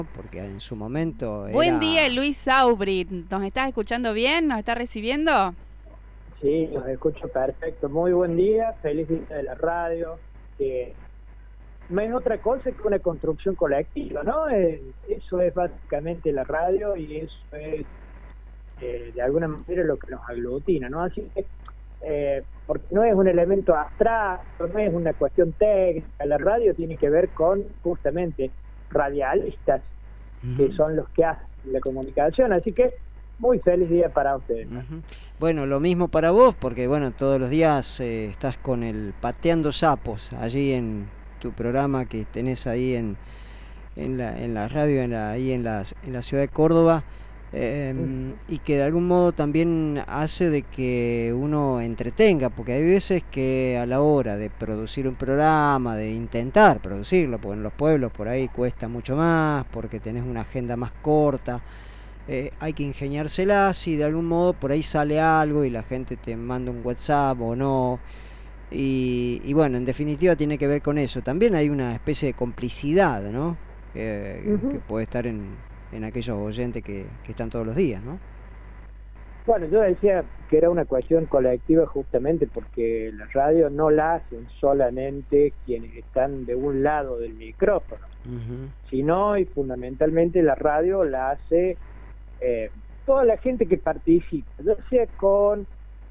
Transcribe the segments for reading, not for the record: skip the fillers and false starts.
porque en su momento Buen era... día, Luis Saubrit. ¿Nos estás escuchando bien? ¿Nos estás recibiendo? Sí, los escucho perfecto. Muy buen día, feliz día de la radio, que no es otra cosa que una construcción colectiva, ¿no? Eso es básicamente la radio y eso es de alguna manera lo que nos aglutina, ¿no? Así que, porque no es un elemento abstracto, no es una cuestión técnica, la radio tiene que ver con justamente radialistas, que son los que hacen la comunicación, así que muy feliz día para ustedes. Bueno, lo mismo para vos, porque bueno, todos los días estás con el Pateando Sapos, allí en tu programa que tenés ahí en la radio, ahí en la ciudad de Córdoba, y que de algún modo también hace de que uno entretenga, porque hay veces que a la hora de producir un programa, de intentar producirlo, porque en los pueblos por ahí cuesta mucho más, porque tenés una agenda más corta, hay que ingeniárselas y de algún modo por ahí sale algo y la gente te manda un WhatsApp o no. Y bueno, en definitiva tiene que ver con eso. También hay una especie de complicidad, ¿no? Que puede estar en aquellos oyentes que están todos los días, ¿no? Bueno, yo decía que era una cuestión colectiva justamente porque la radio no la hacen solamente quienes están de un lado del micrófono, sino y fundamentalmente la radio la hace toda la gente que participa, ya sea con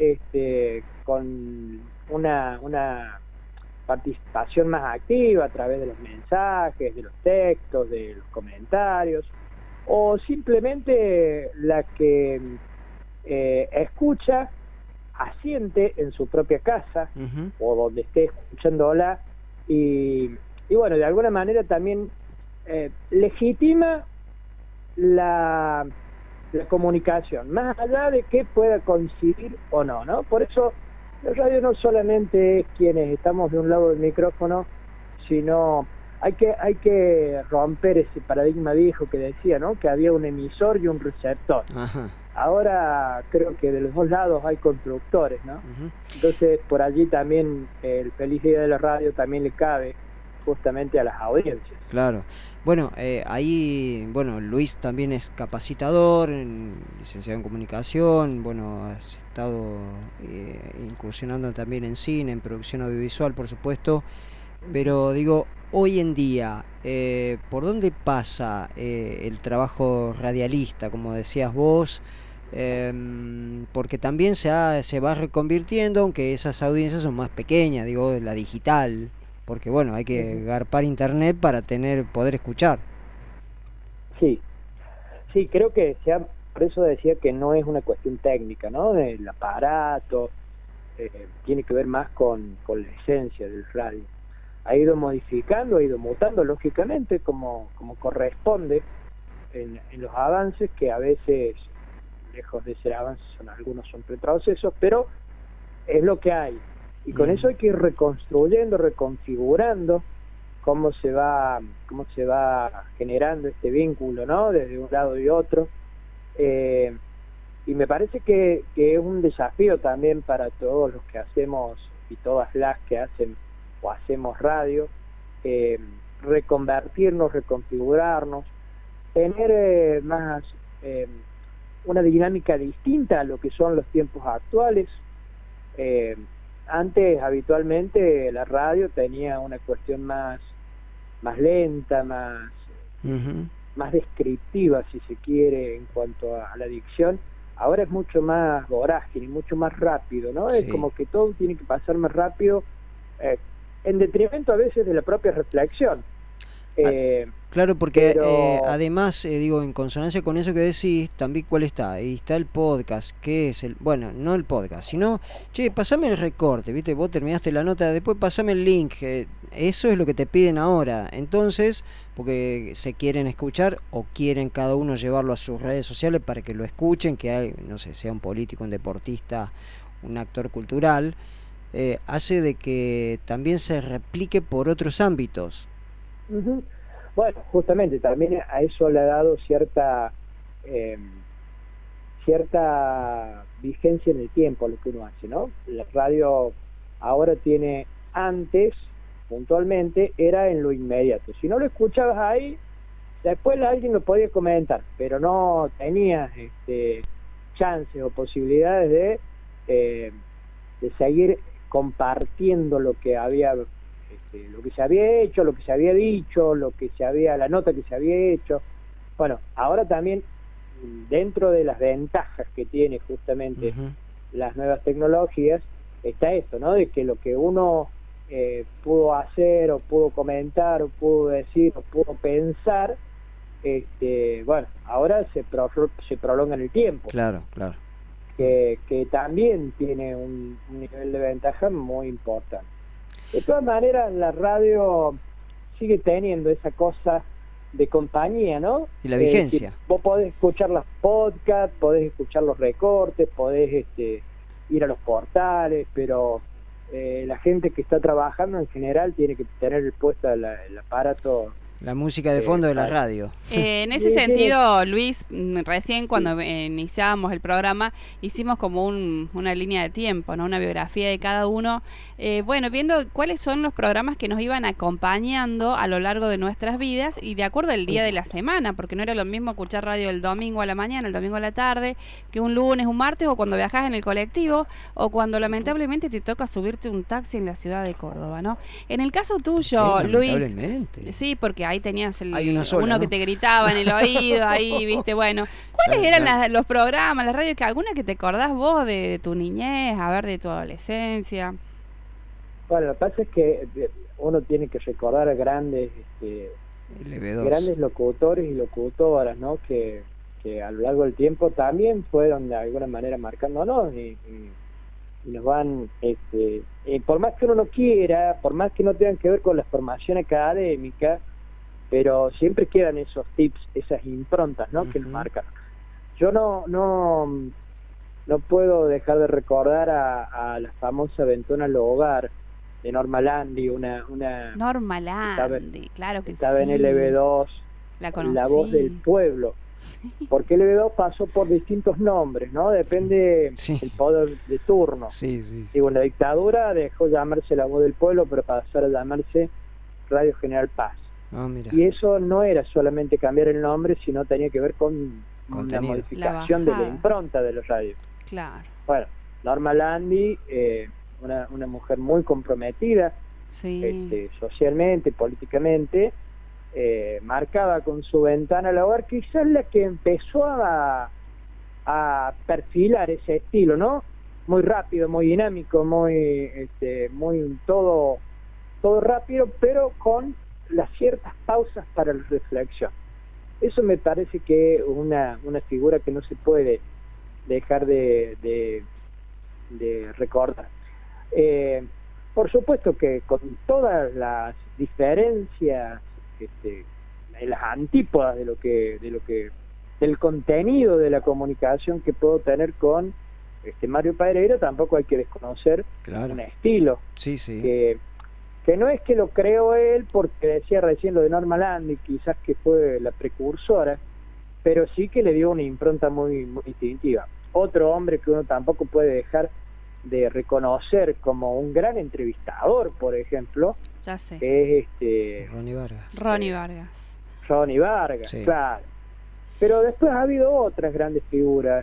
una participación más activa a través de los mensajes, de los textos, de los comentarios, o simplemente la que escucha, asiente en su propia casa o donde esté escuchándola y bueno, de alguna manera también legitima la comunicación, más allá de que pueda coincidir o no, ¿no? Por eso la radio no solamente es quienes estamos de un lado del micrófono, sino hay que romper ese paradigma viejo que decía, ¿no? Que había un emisor y un receptor. Ahora creo que de los dos lados hay constructores, ¿no? Entonces por allí también el feliz día de la radio también le cabe justamente a las audiencias. Claro. Bueno, ahí, bueno, Luis también es capacitador, licenciado en comunicación, bueno, has estado incursionando también en cine, en producción audiovisual, por supuesto, pero digo, hoy en día, ¿por dónde pasa el trabajo radialista, como decías vos? Porque también se va reconvirtiendo, aunque esas audiencias son más pequeñas, digo, la digital, porque bueno, hay que garpar internet para poder escuchar. Sí, creo que por eso decía que no es una cuestión técnica, ¿no? El aparato tiene que ver más con la esencia del radio. Ha ido modificando, ha ido mutando, lógicamente, como corresponde en los avances, que a veces, lejos de ser avances, algunos son retrocesos, pero es lo que hay. Y con eso hay que ir reconstruyendo, reconfigurando cómo se va generando este vínculo, ¿no? Desde un lado y otro. Y me parece que es un desafío también para todos los que hacemos y todas las que hacen o hacemos radio, reconvertirnos, reconfigurarnos, tener más una dinámica distinta a lo que son los tiempos actuales. Antes habitualmente la radio tenía una cuestión más lenta, más descriptiva, si se quiere, en cuanto a la dicción. Ahora es mucho más vorágine, mucho más rápido, ¿no? Sí. Es como que todo tiene que pasar más rápido, en detrimento a veces de la propia reflexión. Claro, porque además, digo, en consonancia con eso que decís, también ¿cuál está? Ahí está el podcast, que es bueno, no el podcast, sino, che, pasame el recorte, ¿viste? Vos terminaste la nota, después pasame el link, eso es lo que te piden ahora. Entonces, porque se quieren escuchar o quieren cada uno llevarlo a sus redes sociales para que lo escuchen, que hay, no sé, sea un político, un deportista, un actor cultural, hace de que también se replique por otros ámbitos. Bueno, justamente también a eso le ha dado cierta vigencia en el tiempo a lo que uno hace, ¿no? La radio ahora antes, puntualmente, era en lo inmediato. Si no lo escuchabas ahí, Después alguien lo podía comentar, pero no tenía chances o posibilidades de seguir compartiendo lo que había, lo que se había hecho, lo que se había dicho, la nota que se había hecho. Bueno, ahora también, dentro de las ventajas que tiene justamente las nuevas tecnologías, está esto, ¿no? De que lo que uno pudo hacer, o pudo comentar, o pudo decir, o pudo pensar, bueno, ahora se prolonga en el tiempo. Claro. Que también tiene un nivel de ventaja muy importante. De todas maneras, la radio sigue teniendo esa cosa de compañía, ¿no? Y la vigencia. Vos podés escuchar los podcasts, podés escuchar los recortes, podés ir a los portales, pero la gente que está trabajando en general tiene que tener puesto el aparato. La música de fondo de la radio. En ese sentido, Luis, recién cuando iniciábamos el programa, hicimos como una línea de tiempo, ¿no? Una biografía de cada uno. Bueno, viendo cuáles son los programas que nos iban acompañando a lo largo de nuestras vidas y de acuerdo al día de la semana, porque no era lo mismo escuchar radio el domingo a la mañana, el domingo a la tarde, que un lunes, un martes, o cuando viajás en el colectivo, o cuando lamentablemente te toca subirte un taxi en la ciudad de Córdoba, ¿no? En el caso tuyo, Luis, sí, porque ahí tenías uno, ¿no?, que te gritaba en el oído, ahí, viste, bueno. ¿Cuáles eran los programas, las radios, alguna que te acordás vos de tu niñez, a ver, de tu adolescencia? Bueno, lo que pasa es que uno tiene que recordar a grandes locutores y locutoras, ¿no? Que a lo largo del tiempo también fueron de alguna manera marcándonos y nos van, por más que uno no quiera, por más que no tengan que ver con la formación académica, pero siempre quedan esos tips, esas improntas, ¿no? Que nos marcan. Yo no puedo dejar de recordar a la famosa Ventona al Hogar de Norma Landi, una Norma Landi, claro que estaba sí. en LB2, la voz del pueblo. Sí. Porque LB2 pasó por distintos nombres, ¿no? Depende del poder de turno. Sí. Digo, en la dictadura dejó llamarse La Voz del Pueblo, pero pasó a llamarse Radio General Paz. Mira. Y eso no era solamente cambiar el nombre, sino tenía que ver con una modificación de la impronta de los radios. Claro. Bueno, Norma Landi, una mujer muy comprometida, socialmente, políticamente, marcaba con su Ventana al Hogar, quizás la que empezó a perfilar ese estilo, ¿no? Muy rápido, muy dinámico, muy todo rápido, pero con las ciertas pausas para la reflexión. Eso me parece que es una figura que no se puede dejar de recordar. Por supuesto que con todas las diferencias, las antípodas del contenido de la comunicación que puedo tener con Mario Pedreira, tampoco hay que desconocer un estilo que no es que lo creó él, porque decía recién lo de Norma Landi, quizás que fue la precursora, pero sí que le dio una impronta muy, muy distintiva. Otro hombre que uno tampoco puede dejar de reconocer como un gran entrevistador, por ejemplo, es Ronnie Vargas, sí. Claro. Pero después ha habido otras grandes figuras.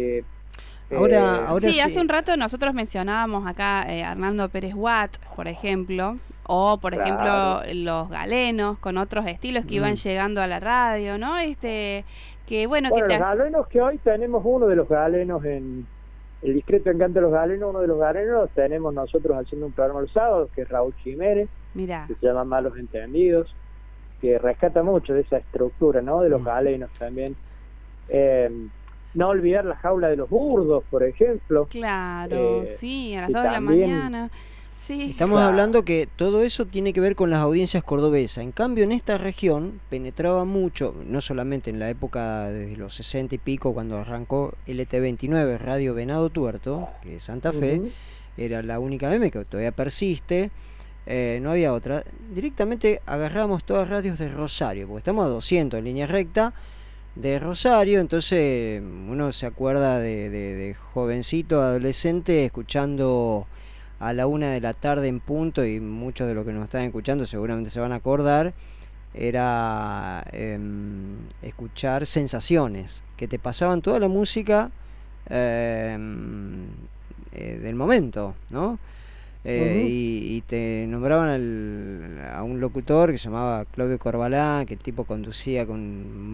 Ahora sí, hace un rato nosotros mencionábamos acá Arnaldo Pérez Watt, por ejemplo, o por ejemplo los galenos con otros estilos que iban llegando a la radio, ¿no? Los galenos, que hoy tenemos uno de los galenos en El Discreto Encanto de los Galenos, uno de los galenos tenemos nosotros haciendo un programa los sábados, que es Raúl Jiménez, que se llama Malos Entendidos, que rescata mucho de esa estructura, ¿no? De los galenos también. No olvidar La Jaula de los Burdos, por ejemplo. Claro, a las 2 de la mañana. Sí. Estamos hablando que todo eso tiene que ver con las audiencias cordobesas. En cambio, en esta región penetraba mucho, no solamente en la época desde los 60 y pico, cuando arrancó LT29, Radio Venado Tuerto, que es Santa Fe, era la única M que todavía persiste, no había otra. Directamente agarramos todas radios de Rosario, porque estamos a 200 en línea recta, de Rosario, entonces uno se acuerda de jovencito, adolescente, escuchando a la 1 de la tarde en punto, y muchos de los que nos están escuchando seguramente se van a acordar, era escuchar sensaciones, que te pasaban toda la música del momento, ¿no? Y te nombraban a un locutor que se llamaba Claudio Corbalán, que el tipo conducía con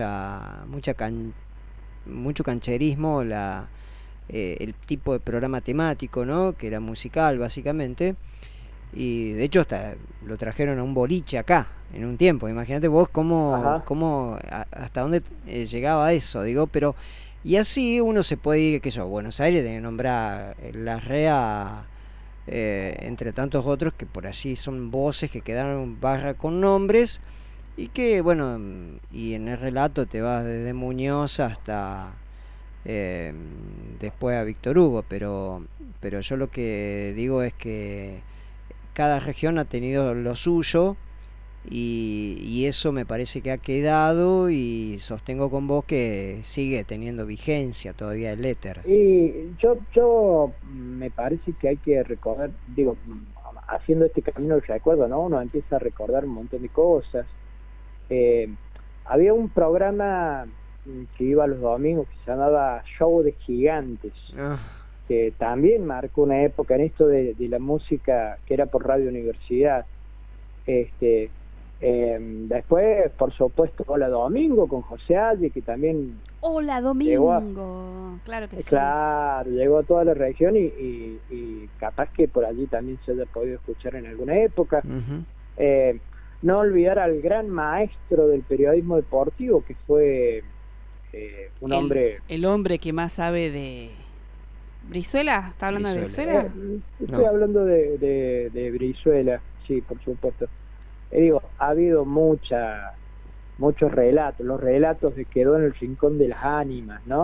mucho cancherismo el tipo de programa temático, ¿no? Que era musical básicamente, y de hecho hasta lo trajeron a un boliche acá en un tiempo. Imagínate vos hasta dónde llegaba eso, digo. Pero y así uno se puede ir, que Buenos Aires, tiene que nombrar la REA, entre tantos otros que por allí son voces que quedaron barra con nombres, y que bueno, y en el relato te vas desde Muñoz hasta después a Víctor Hugo, pero yo lo que digo es que cada región ha tenido lo suyo, y eso me parece que ha quedado, y sostengo con vos que sigue teniendo vigencia todavía el éter. Y yo me parece que hay que recordar, digo, haciendo este camino del recuerdo, ¿no? Uno empieza a recordar un montón de cosas. Había un programa que iba los domingos que se llamaba Show de Gigantes, que también marcó una época en esto de la música, que era por Radio Universidad. Después, por supuesto, Hola Domingo con José Alle, que también Hola Domingo, claro que sí. Claro, llegó a toda la región, y capaz que por allí también se haya podido escuchar en alguna época. No olvidar al gran maestro del periodismo deportivo, que fue un hombre... El hombre que más sabe de... ¿Brizuela? ¿Está hablando de Brizuela? Estoy hablando de Brizuela, sí, por supuesto. Digo, ha habido muchos relatos, los relatos de Quedó en el Rincón de las Ánimas, ¿no?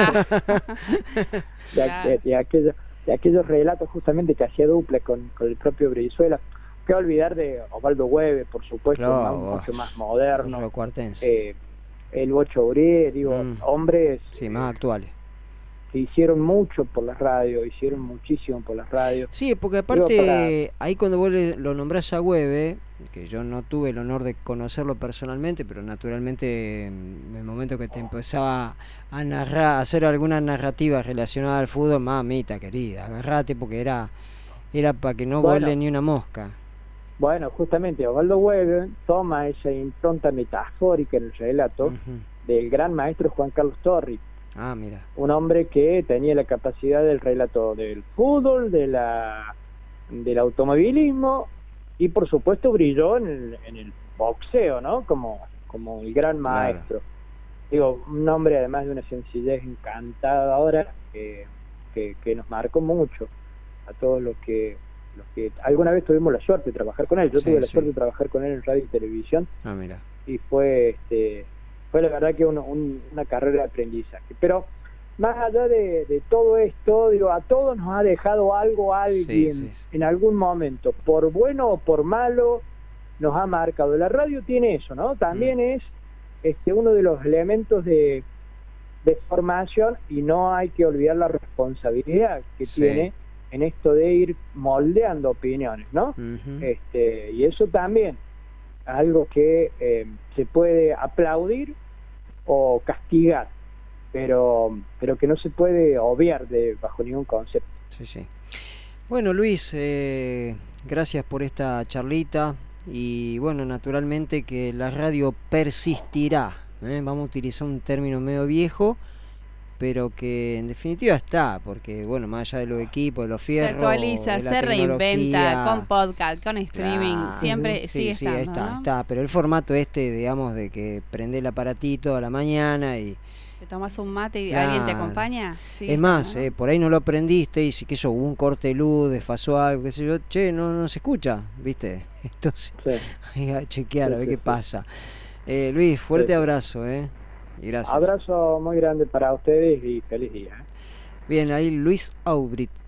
De aquellos relatos justamente que hacía dupla con el propio Brizuela. ¿Qué olvidar de Osvaldo Hueve, por supuesto, mucho más moderno? El Bocho Urié, digo, hombres... Sí, más actuales. Que hicieron mucho por las radios, hicieron muchísimo por las radios. Sí, porque aparte, ahí cuando vos lo nombrás a Hueve, que yo no tuve el honor de conocerlo personalmente, pero naturalmente en el momento que te empezaba a narrar, a hacer alguna narrativa relacionada al fútbol, mamita querida, agarrate, porque era para que no vuele ni una mosca. Bueno, justamente Osvaldo Hueve toma esa impronta metafórica en el relato del gran maestro Juan Carlos Torri. Mira. Un hombre que tenía la capacidad del relato del fútbol, del automovilismo, y por supuesto brilló en el boxeo, ¿no? Como el gran maestro. Claro. Digo, un hombre además de una sencillez encantadora que nos marcó mucho a todos los que alguna vez tuvimos la suerte de trabajar con él. Yo tuve la suerte de trabajar con él en radio y televisión. Mira. Y fue la verdad que una carrera de aprendizaje. Pero más allá de todo esto, digo, a todos nos ha dejado alguien en algún momento, por bueno o por malo, nos ha marcado. La radio tiene eso, ¿no? También es uno de los elementos de formación, y no hay que olvidar la responsabilidad que tiene en esto de ir moldeando opiniones, ¿no? Y eso también es algo que se puede aplaudir o castigar, pero que no se puede obviar bajo ningún concepto. Sí. Bueno, Luis, gracias por esta charlita, y bueno, naturalmente que la radio persistirá, vamos a utilizar un término medio viejo, pero que en definitiva está, porque bueno, más allá de los equipos, de los fierros, se actualiza, se reinventa con podcast, con streaming, siempre sigue estando, ahí ¿no? está, pero el formato digamos, de que prende el aparatito a la mañana y te tomas un mate y alguien te acompaña. Es más, ¿no? Por ahí no lo aprendiste, y si que hubo un corte de luz, desfasó algo, qué sé yo, no se escucha, ¿viste? Entonces, hay que chequear a ver qué pasa. Luis, fuerte abrazo, y gracias. Abrazo muy grande para ustedes y feliz día. Bien, ahí Luis Aubrit,